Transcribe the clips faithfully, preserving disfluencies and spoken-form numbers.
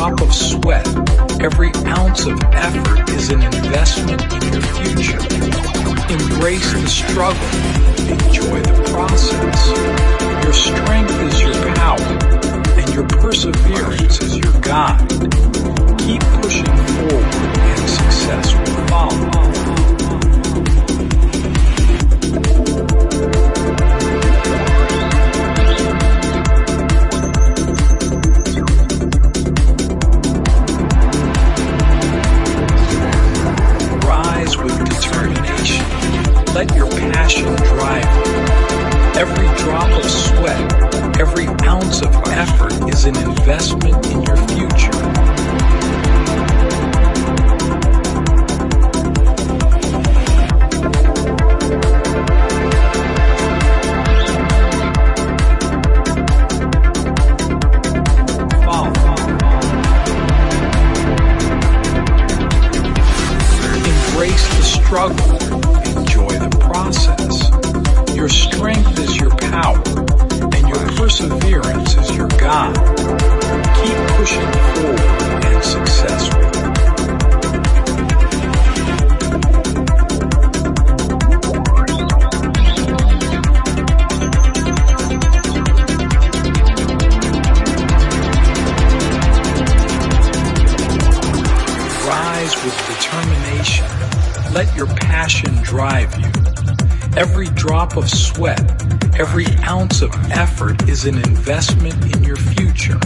drop of sweat, every ounce of effort is an investment in your future. Embrace the struggle. Enjoy the process. Your strength is your power, and your perseverance is your guide. Keep pushing forward, and success will follow. Let your passion drive you. Every drop of sweat, every ounce of effort is an investment in your future. Follow. Embrace the struggle. Process. Your strength is your power, and your perseverance is your guide. Keep pushing forward, and success will. Rise with determination. Let your passion drive you. Every drop of sweat, every ounce of effort is an investment in your future.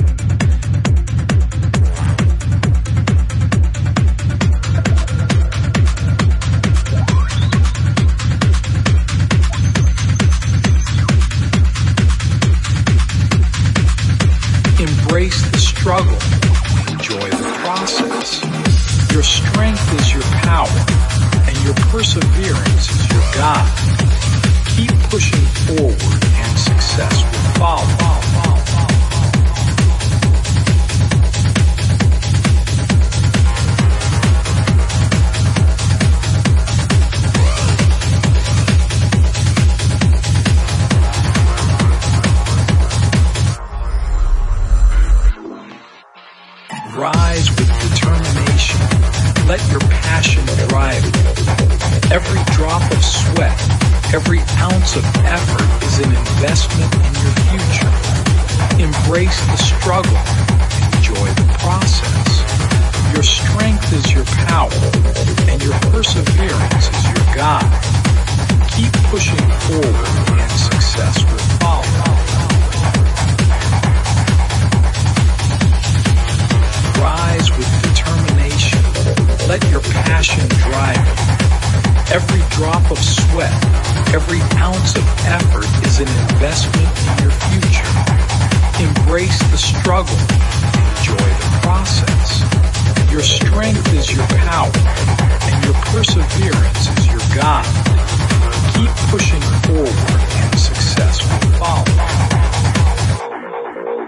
Embrace the struggle. Enjoy the process. Your strength is your power, and your perseverance is your guide. Keep pushing forward, and success will follow. Rise with determination. Let your passion drive you. Every drop of sweat, every ounce of effort is an investment in your future. Embrace the struggle. Enjoy the process. Your strength is your power, and your perseverance is your guide. Keep pushing forward, and success will follow. Rise with determination. Let your passion drive you. Every drop of sweat, every ounce of effort is an investment in your future. Embrace the struggle. Enjoy the process. Your strength is your